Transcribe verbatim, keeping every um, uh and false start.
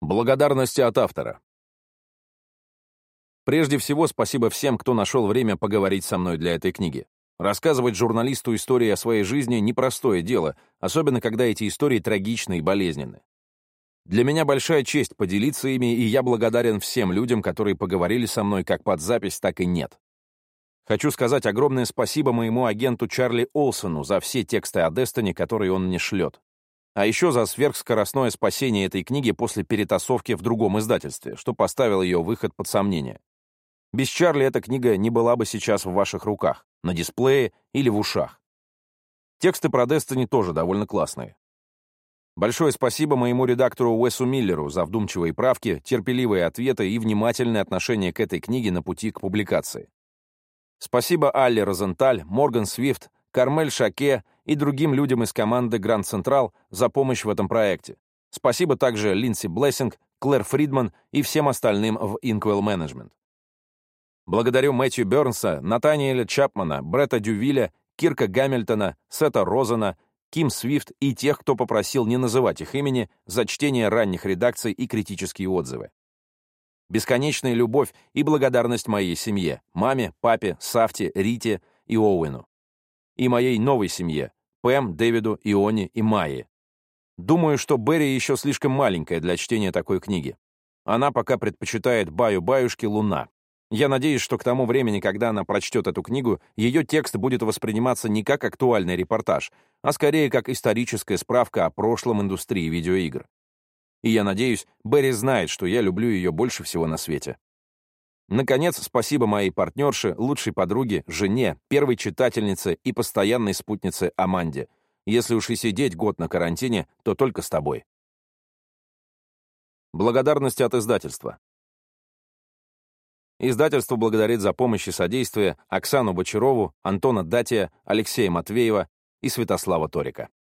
Благодарности от автора. Прежде всего, спасибо всем, кто нашел время поговорить со мной для этой книги. Рассказывать журналисту истории о своей жизни — непростое дело, особенно когда эти истории трагичны и болезненны. Для меня большая честь поделиться ими, и я благодарен всем людям, которые поговорили со мной как под запись, так и нет. Хочу сказать огромное спасибо моему агенту Чарли Олсону за все тексты о Destiny, которые он мне шлет. А еще за сверхскоростное спасение этой книги после перетасовки в другом издательстве, что поставило ее выход под сомнение. Без Чарли эта книга не была бы сейчас в ваших руках, на дисплее или в ушах. Тексты про Destiny тоже довольно классные. Большое спасибо моему редактору Уэсу Миллеру за вдумчивые правки, терпеливые ответы и внимательное отношение к этой книге на пути к публикации. Спасибо Алле Розенталь, Морган Свифт, Кармель Шаке и другим людям из команды Grand Central за помощь в этом проекте. Спасибо также Линдси Блессинг, Клэр Фридман и всем остальным в Inkwell Management. Благодарю Мэтью Бёрнса, Натаниэля Чапмана, Бретта Дювиля, Кирка Гамильтона, Сета Розена, Ким Свифт и тех, кто попросил не называть их имени, за чтение ранних редакций и критические отзывы. Бесконечная любовь и благодарность моей семье, маме, папе, Сафте, Рите и Оуэну. И моей новой семье, Пэм, Дэвиду, Ионе и Майе. Думаю, что Берри еще слишком маленькая для чтения такой книги. Она пока предпочитает «Баю-баюшки, луна». Я надеюсь, что к тому времени, когда она прочтет эту книгу, ее текст будет восприниматься не как актуальный репортаж, а скорее как историческая справка о прошлом индустрии видеоигр. И я надеюсь, Берри знает, что я люблю ее больше всего на свете. Наконец, спасибо моей партнерше, лучшей подруге, жене, первой читательнице и постоянной спутнице Аманде. Если уж и сидеть год на карантине, то только с тобой. Благодарности от издательства. Издательство благодарит за помощь и содействие Оксану Бочарову, Антона Датия, Алексея Матвеева и Святослава Торика.